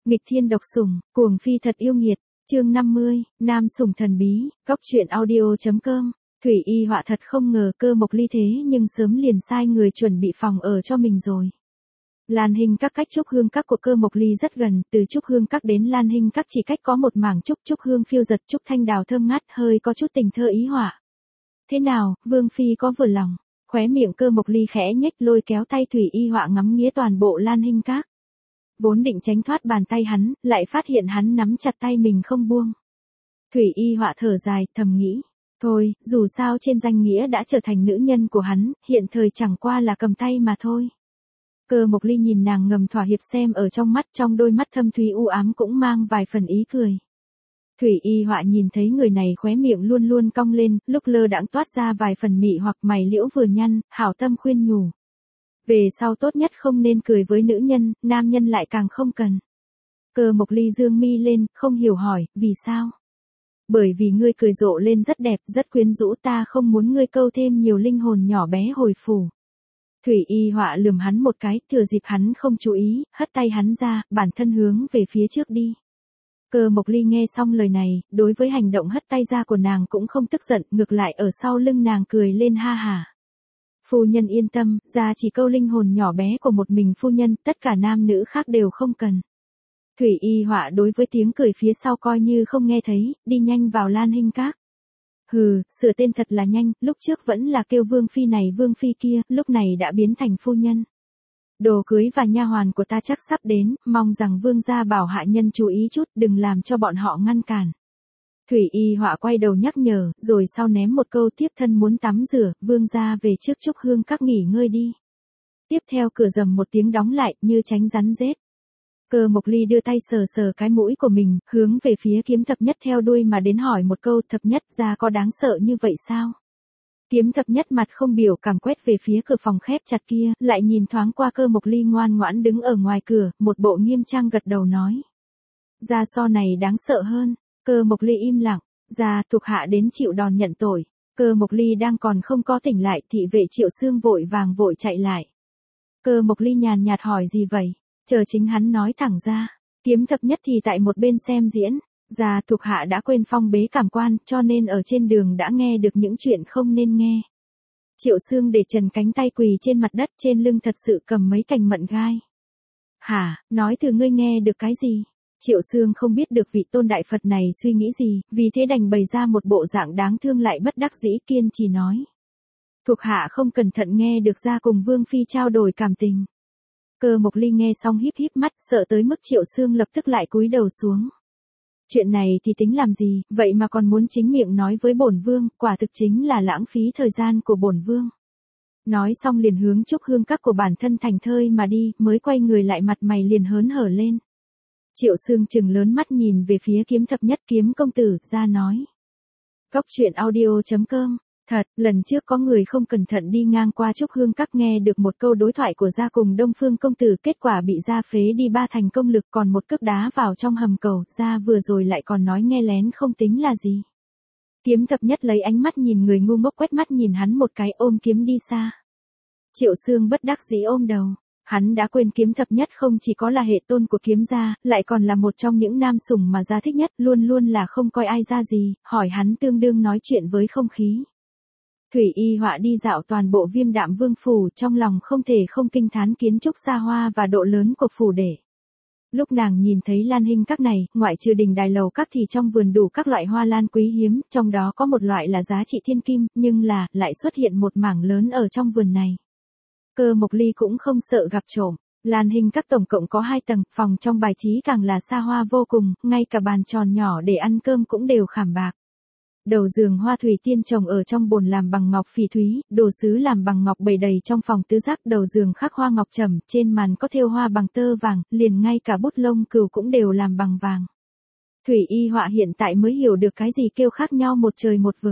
Nghịch thiên độc sủng, cuồng phi thật yêu nghiệt, chương 50, nam sủng thần bí, góc truyện audio.com. Thủy Y Họa thật không ngờ Cơ Mộc Ly thế nhưng sớm liền sai người chuẩn bị phòng ở cho mình rồi. Lan Hinh Các cách Trúc Hương Các của Cơ Mộc Ly rất gần, từ Trúc Hương Các đến Lan Hinh Các chỉ cách có một mảng trúc hương phiêu giật, trúc thanh đào thơm ngát, hơi có chút tình thơ ý họa. Thế nào, Vương phi có vừa lòng? Khóe miệng Cơ Mộc Ly khẽ nhếch, lôi kéo tay Thủy Y Họa ngắm nghía toàn bộ Lan Hinh Các. Vốn định tránh thoát bàn tay hắn, lại phát hiện hắn nắm chặt tay mình không buông. Thủy Y Họa thở dài, thầm nghĩ, thôi, dù sao trên danh nghĩa đã trở thành nữ nhân của hắn, hiện thời chẳng qua là cầm tay mà thôi. Cơ Mộc Ly nhìn nàng ngầm thỏa hiệp xem ở trong mắt, trong đôi mắt thâm thúy u ám cũng mang vài phần ý cười. Thủy Y Họa nhìn thấy người này khóe miệng luôn luôn cong lên, lúc lơ đãng toát ra vài phần mị hoặc mày liễu vừa nhăn, hảo tâm khuyên nhủ. Về sau tốt nhất không nên cười với nữ nhân, nam nhân lại càng không cần. Cơ Mộc Ly dương mi lên, không hiểu hỏi, vì sao? Bởi vì ngươi cười rộ lên rất đẹp, rất quyến rũ, ta không muốn ngươi câu thêm nhiều linh hồn nhỏ bé hồi phủ. Thủy Y Họa lườm hắn một cái, thừa dịp hắn không chú ý, hất tay hắn ra, bản thân hướng về phía trước đi. Cơ Mộc Ly nghe xong lời này, đối với hành động hất tay ra của nàng cũng không tức giận, ngược lại ở sau lưng nàng cười lên ha hả. Phu nhân yên tâm, ra chỉ câu linh hồn nhỏ bé của một mình phu nhân, tất cả nam nữ khác đều không cần. Thủy Y Họa đối với tiếng cười phía sau coi như không nghe thấy, đi nhanh vào Lan Hinh Các. Hừ, sửa tên thật là nhanh, lúc trước vẫn là kêu vương phi này vương phi kia, lúc này đã biến thành phu nhân. Đồ cưới và nha hoàn của ta chắc sắp đến, mong rằng vương gia bảo hạ nhân chú ý chút, đừng làm cho bọn họ ngăn cản. Thủy Y Họa quay đầu nhắc nhở, rồi sau ném một câu tiếp thân muốn tắm rửa, vương gia về trước Trúc Hương Các nghỉ ngơi đi. Tiếp theo cửa rầm một tiếng đóng lại, như tránh rắn rết. Cơ Mộc Ly đưa tay sờ sờ cái mũi của mình, hướng về phía Kiếm Thập Nhất theo đuôi mà đến hỏi một câu, Thập Nhất gia có đáng sợ như vậy sao? Kiếm Thập Nhất mặt không biểu cảm quét về phía cửa phòng khép chặt kia, lại nhìn thoáng qua Cơ Mộc Ly ngoan ngoãn đứng ở ngoài cửa, một bộ nghiêm trang gật đầu nói. Gia so này đáng sợ hơn. Cơ Mộc Ly im lặng, gia thuộc hạ đến chịu đòn nhận tội. Cơ Mộc Ly đang còn không có tỉnh lại, thị vệ Triệu Xương vội vàng vội chạy lại. Cơ Mộc Ly nhàn nhạt hỏi gì vậy? Chờ chính hắn nói thẳng ra. Kiếm Thập Nhất thì tại một bên xem diễn. Gia thuộc hạ đã quên phong bế cảm quan, cho nên ở trên đường đã nghe được những chuyện không nên nghe. Triệu Xương để trần cánh tay quỳ trên mặt đất, trên lưng thật sự cầm mấy cành mận gai. Hả, nói từ ngươi nghe được cái gì? Triệu Xương không biết được vị tôn đại Phật này suy nghĩ gì, vì thế đành bày ra một bộ dạng đáng thương lại bất đắc dĩ kiên trì nói. Thuộc hạ không cẩn thận nghe được ra cùng Vương phi trao đổi cảm tình. Cơ Mộc Ly nghe xong híp híp mắt, sợ tới mức Triệu Xương lập tức lại cúi đầu xuống. Chuyện này thì tính làm gì, vậy mà còn muốn chính miệng nói với bổn vương, quả thực chính là lãng phí thời gian của bổn vương. Nói xong liền hướng Trúc Hương Các của bản thân thành thơi mà đi, mới quay người lại mặt mày liền hớn hở lên. Triệu Xương trừng lớn mắt nhìn về phía Kiếm Thập Nhất, Kiếm công tử, ra nói. Góc truyện audio.com. Thật, lần trước có người không cẩn thận đi ngang qua Trúc Hương Các nghe được một câu đối thoại của gia cùng Đông Phương công tử, kết quả bị gia phế đi 3 thành công lực, còn một cước đá vào trong hầm cầu, gia vừa rồi lại còn nói nghe lén không tính là gì. Kiếm Thập Nhất lấy ánh mắt nhìn người ngu ngốc, quét mắt nhìn hắn một cái, ôm kiếm đi xa. Triệu Xương bất đắc dĩ ôm đầu. Hắn đã quên Kiếm Thập Nhất không chỉ có là hệ tôn của Kiếm gia, lại còn là một trong những nam sủng mà gia thích nhất, luôn luôn là không coi ai ra gì, hỏi hắn tương đương nói chuyện với không khí. Thủy Y Họa đi dạo toàn bộ Viêm Đạm Vương phủ, trong lòng không thể không kinh thán kiến trúc xa hoa và độ lớn của phủ đệ. Lúc nàng nhìn thấy Lan Hinh Các này, ngoại trừ đình đài lầu các thì trong vườn đủ các loại hoa lan quý hiếm, trong đó có một loại là giá trị thiên kim, nhưng lại xuất hiện một mảng lớn ở trong vườn này. Cơ Mộc Ly cũng không sợ gặp trộm. Lan Hinh Các tổng cộng có 2 tầng, phòng trong bài trí càng là xa hoa vô cùng, ngay cả bàn tròn nhỏ để ăn cơm cũng đều khảm bạc. Đầu giường hoa thủy tiên trồng ở trong bồn làm bằng ngọc phỉ thúy, đồ sứ làm bằng ngọc bày đầy trong phòng tứ giác, đầu giường khắc hoa ngọc trầm, trên màn có thêu hoa bằng tơ vàng, liền ngay cả bút lông cừu cũng đều làm bằng vàng. Thủy Y Họa hiện tại mới hiểu được cái gì kêu khác nhau một trời một vực.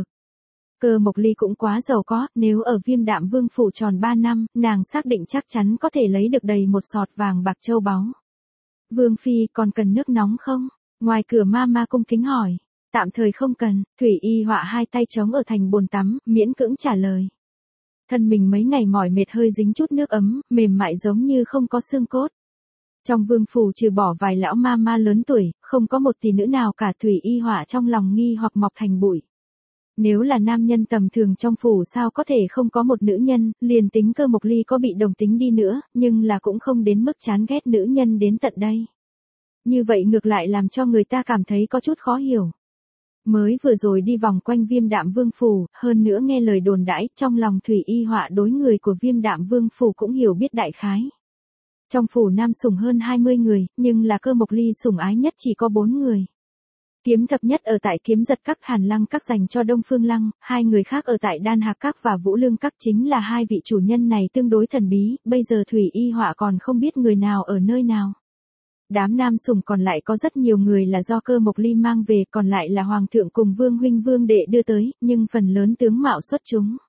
Cơ Mộc Ly cũng quá giàu có, nếu ở Viêm Đạm Vương phủ tròn 3 năm, nàng xác định chắc chắn có thể lấy được đầy một sọt vàng bạc châu báu. Vương phi còn cần nước nóng không? Ngoài cửa ma cung kính hỏi. Tạm thời không cần. Thủy Y Họa hai tay chống ở thành bồn tắm, miễn cưỡng trả lời. Thân mình mấy ngày mỏi mệt hơi dính chút nước ấm, mềm mại giống như không có xương cốt. Trong vương phủ trừ bỏ vài lão ma ma lớn tuổi, không có một tỷ nữ nào cả. Thủy Y Họa trong lòng nghi hoặc mọc thành bụi. Nếu là nam nhân tầm thường trong phủ sao có thể không có một nữ nhân, liền tính Cơ Mộc Ly có bị đồng tính đi nữa, nhưng là cũng không đến mức chán ghét nữ nhân đến tận đây. Như vậy ngược lại làm cho người ta cảm thấy có chút khó hiểu. Mới vừa rồi đi vòng quanh Viêm Đạm Vương phủ, hơn nữa nghe lời đồn đãi, trong lòng Thủy Y Họa đối người của Viêm Đạm Vương phủ cũng hiểu biết đại khái. Trong phủ nam sủng hơn 20 người, nhưng là Cơ Mộc Ly sủng ái nhất chỉ có 4 người. Kiếm thập nhất ở tại Kiếm Giật Các, Hàn Lăng Các dành cho Đông Phương Lăng, 2 người khác ở tại Đan Hạc Các và Vũ Lương Các, chính là 2 vị chủ nhân này tương đối thần bí, bây giờ Thủy Y Họa còn không biết người nào ở nơi nào. Đám nam sủng còn lại có rất nhiều người là do Cơ Mộc Ly mang về, còn lại là Hoàng thượng cùng Vương huynh Vương đệ đưa tới, nhưng phần lớn tướng mạo xuất chúng.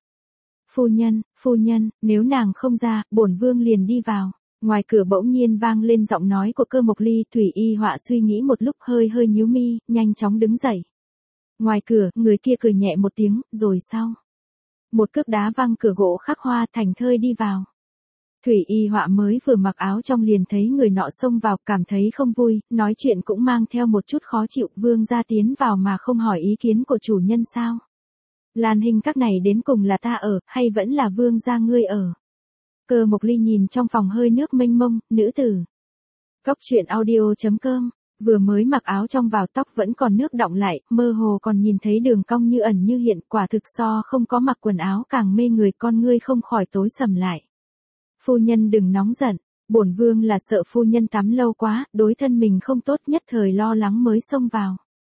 Phu nhân, nếu nàng không ra, bổn vương liền đi vào. Ngoài cửa bỗng nhiên vang lên giọng nói của Cơ Mộc Ly. Thủy Y Họa suy nghĩ một lúc, hơi nhíu mi, nhanh chóng đứng dậy. Ngoài cửa, người kia cười nhẹ một tiếng, rồi sau. Một cước đá văng cửa gỗ khắc hoa, thành thơi đi vào. Thủy Y Họa mới vừa mặc áo trong liền thấy người nọ xông vào, cảm thấy không vui, nói chuyện cũng mang theo một chút khó chịu. Vương gia tiến vào mà không hỏi ý kiến của chủ nhân sao? Lan Hinh Các này đến cùng là ta ở, hay vẫn là vương gia ngươi ở? Cơ Mộc Ly nhìn trong phòng hơi nước mênh mông, nữ tử. Cốc truyện audio.com, vừa mới mặc áo trong vào tóc vẫn còn nước đọng lại, mơ hồ còn nhìn thấy đường cong như ẩn như hiện, quả thực so không có mặc quần áo càng mê người, con ngươi không khỏi tối sầm lại. Phu nhân đừng nóng giận, bổn vương là sợ phu nhân tắm lâu quá, đối thân mình không tốt, nhất thời lo lắng mới xông vào.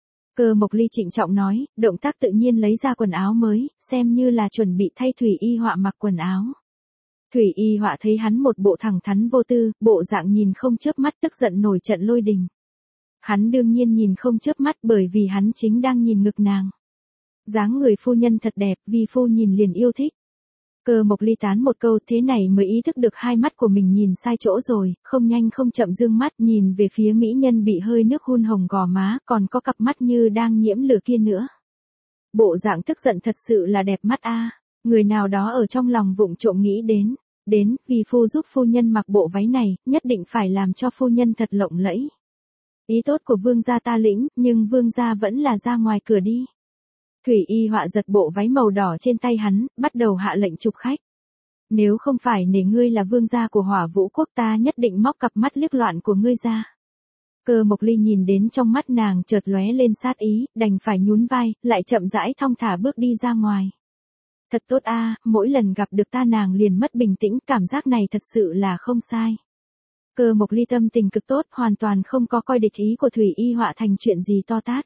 Cơ Mộc Ly trịnh trọng nói, động tác tự nhiên lấy ra quần áo mới, xem như là chuẩn bị thay Thủy Y Họa mặc quần áo. Thủy Y Họa thấy hắn một bộ thẳng thắn vô tư, bộ dạng nhìn không chớp mắt, tức giận nổi trận lôi đình. Hắn đương nhiên nhìn không chớp mắt bởi vì hắn chính đang nhìn ngực nàng. Dáng người phu nhân thật đẹp, vì phu nhìn liền yêu thích. Cơ Mộc Ly tán một câu, thế này mới ý thức được hai mắt của mình nhìn sai chỗ rồi, không nhanh không chậm dương mắt nhìn về phía mỹ nhân bị hơi nước hun hồng gò má, còn có cặp mắt như đang nhiễm lửa kia nữa. Bộ dạng tức giận thật sự là đẹp mắt a. Người nào đó ở trong lòng vụng trộm nghĩ đến, vì phu giúp phu nhân mặc bộ váy này, nhất định phải làm cho phu nhân thật lộng lẫy. Ý tốt của vương gia ta lĩnh, nhưng vương gia vẫn là ra ngoài cửa đi. Thủy Y Họa giật bộ váy màu đỏ trên tay hắn, bắt đầu hạ lệnh chụp khách. Nếu không phải nể ngươi là vương gia của Hỏa Vũ Quốc, ta nhất định móc cặp mắt liếc loạn của ngươi ra. Cơ Mộc Ly nhìn đến trong mắt nàng chợt lóe lên sát ý, đành phải nhún vai, lại chậm rãi thong thả bước đi ra ngoài. Thật tốt a, mỗi lần gặp được ta nàng liền mất bình tĩnh, cảm giác này thật sự là không sai. Cơ Mộc Ly tâm tình cực tốt, hoàn toàn không có coi địch ý của Thủy Y Họa thành chuyện gì to tát.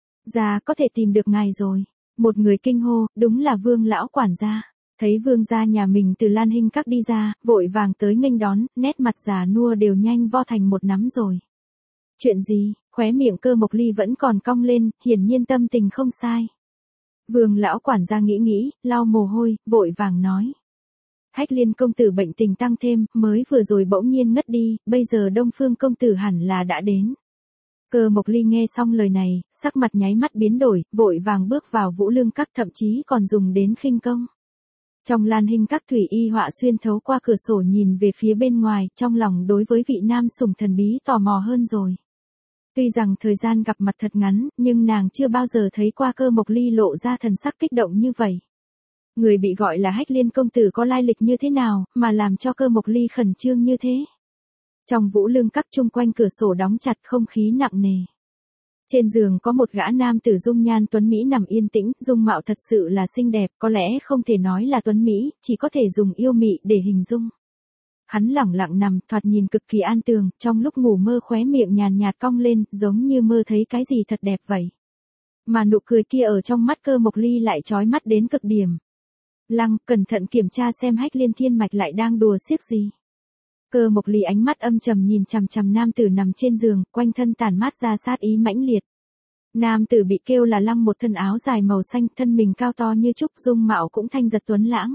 Gia có thể tìm được ngài rồi. Một người kinh hô, đúng là Vương lão quản gia. Thấy vương gia nhà mình từ Lan Hinh Các đi ra, vội vàng tới nghênh đón, nét mặt già nua đều nhanh vo thành một nắm rồi. Chuyện gì? Khóe miệng Cơ Mộc Ly vẫn còn cong lên, hiển nhiên tâm tình không sai. Vương lão quản gia nghĩ, lau mồ hôi, vội vàng nói. Hách Liên công tử bệnh tình tăng thêm, mới vừa rồi bỗng nhiên ngất đi, bây giờ Đông Phương công tử hẳn là đã đến. Cơ Mộc Ly nghe xong lời này, sắc mặt nháy mắt biến đổi, vội vàng bước vào Vũ Lương Các, thậm chí còn dùng đến khinh công. Trong Lan Hinh Các, Thủy Y Họa xuyên thấu qua cửa sổ nhìn về phía bên ngoài, trong lòng đối với vị nam sủng thần bí tò mò hơn rồi. Tuy rằng thời gian gặp mặt thật ngắn, nhưng nàng chưa bao giờ thấy qua Cơ Mộc Ly lộ ra thần sắc kích động như vậy. Người bị gọi là Hách Liên công tử có lai lịch như thế nào, mà làm cho Cơ Mộc Ly khẩn trương như thế? Trong Vũ Lương Các chung quanh cửa sổ đóng chặt, không khí nặng nề. Trên giường có một gã nam tử dung nhan tuấn mỹ nằm yên tĩnh, dung mạo thật sự là xinh đẹp, có lẽ không thể nói là tuấn mỹ, chỉ có thể dùng yêu mị để hình dung. Hắn lẳng lặng nằm, thoạt nhìn cực kỳ an tường, trong lúc ngủ mơ khóe miệng nhàn nhạt cong lên, giống như mơ thấy cái gì thật đẹp vậy. Mà nụ cười kia ở trong mắt Cơ Mộc Ly lại chói mắt đến cực điểm. Lăng, cẩn thận kiểm tra xem Hách Liên Thiên Mạch lại đang đùa xiếc gì. Cơ Mộc Ly ánh mắt âm trầm nhìn chằm chằm nam tử nằm trên giường, quanh thân tản mát ra sát ý mãnh liệt. Nam tử bị kêu là Lăng, một thân áo dài màu xanh, thân mình cao to như trúc, dung mạo cũng thanh giật tuấn lãng.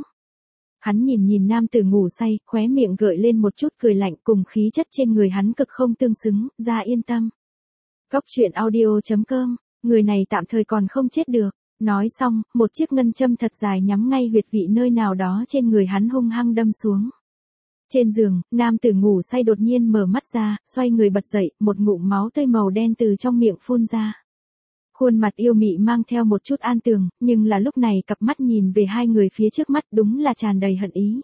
Hắn nhìn nam tử ngủ say, khóe miệng gợi lên một chút cười lạnh, cùng khí chất trên người hắn cực không tương xứng, ra yên tâm. Cốc truyện audio.com, người này tạm thời còn không chết được. Nói xong, một chiếc ngân châm thật dài nhắm ngay huyệt vị nơi nào đó trên người hắn hung hăng đâm xuống. Trên giường, nam tử ngủ say đột nhiên mở mắt ra, xoay người bật dậy, một ngụm máu tươi màu đen từ trong miệng phun ra. Khuôn mặt yêu mị mang theo một chút an tường, nhưng là lúc này cặp mắt nhìn về hai người phía trước mắt đúng là tràn đầy hận ý.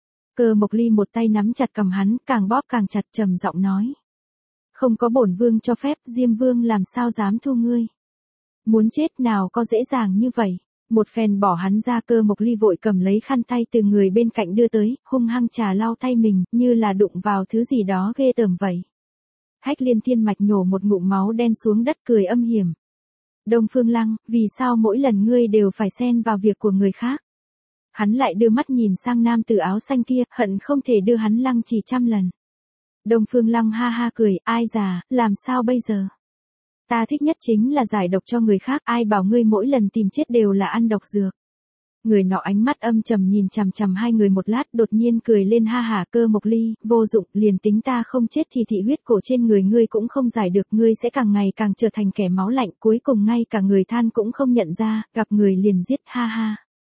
Cơ Mộc Ly một tay nắm chặt cầm hắn, càng bóp càng chặt, trầm giọng nói. Không có bổn vương cho phép, Diêm vương làm sao dám thu ngươi. Muốn chết nào có dễ dàng như vậy. Một phen bỏ hắn ra, Cơ Mộc Ly vội cầm lấy khăn tay từ người bên cạnh đưa tới, hung hăng trà lau tay mình, như là đụng vào thứ gì đó ghê tởm vậy. Hách Liên Thiên Mạch nhổ một ngụm máu đen xuống đất, cười âm hiểm. Đông Phương Lăng, vì sao mỗi lần ngươi đều phải xen vào việc của người khác? Hắn lại đưa mắt nhìn sang nam tử áo xanh kia, hận không thể đưa hắn lăng chỉ 100 lần. Đông Phương Lăng ha ha cười, ai già, làm sao bây giờ? Ta thích nhất chính là giải độc cho người khác, ai bảo ngươi mỗi lần tìm chết đều là ăn độc dược. Người nọ ánh mắt âm trầm nhìn chằm chằm hai người một lát, đột nhiên cười lên ha hả. Cơ Mộc Ly, vô dụng, liền tính ta không chết thì thị huyết cổ trên người ngươi cũng không giải được, ngươi sẽ càng ngày càng trở thành kẻ máu lạnh, cuối cùng ngay cả người than cũng không nhận ra, gặp người liền giết, ha ha.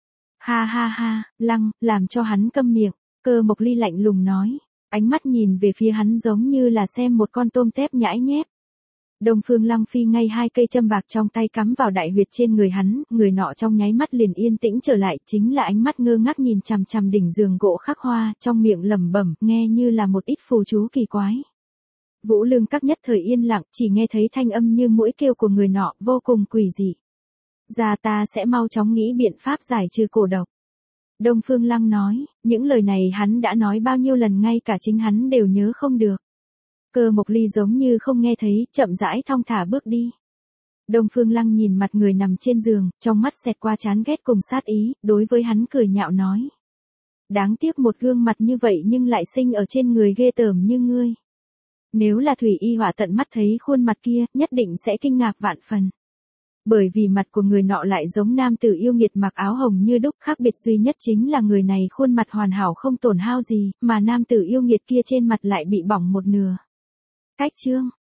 Ha ha ha, Lăng, làm cho hắn câm miệng. Cơ Mộc Ly lạnh lùng nói, ánh mắt nhìn về phía hắn giống như là xem một con tôm tép nhãi nhép. Đông Phương Lăng phi ngay hai cây châm bạc trong tay cắm vào đại huyệt trên người hắn, người nọ trong nháy mắt liền yên tĩnh trở lại, chính là ánh mắt ngơ ngác nhìn chằm chằm đỉnh giường gỗ khắc hoa, trong miệng lẩm bẩm, nghe như là một ít phù chú kỳ quái. Vũ Lương Các nhất thời yên lặng, chỉ nghe thấy thanh âm như mũi kêu của người nọ, vô cùng quỷ dị. Ra ta sẽ mau chóng nghĩ biện pháp giải trừ cổ độc. Đông Phương Lăng nói, những lời này hắn đã nói bao nhiêu lần ngay cả chính hắn đều nhớ không được. Cơ Mộc Ly giống như không nghe thấy, chậm rãi thong thả bước đi. Đông Phương Lăng nhìn mặt người nằm trên giường, trong mắt xẹt qua chán ghét cùng sát ý, đối với hắn cười nhạo nói. Đáng tiếc một gương mặt như vậy nhưng lại sinh ở trên người ghê tởm như ngươi. Nếu là Thủy Y Họa tận mắt thấy khuôn mặt kia, nhất định sẽ kinh ngạc vạn phần. Bởi vì mặt của người nọ lại giống nam tử yêu nghiệt mặc áo hồng như đúc, khác biệt duy nhất chính là người này khuôn mặt hoàn hảo không tổn hao gì, mà nam tử yêu nghiệt kia trên mặt lại bị bỏng một nửa. Cách chương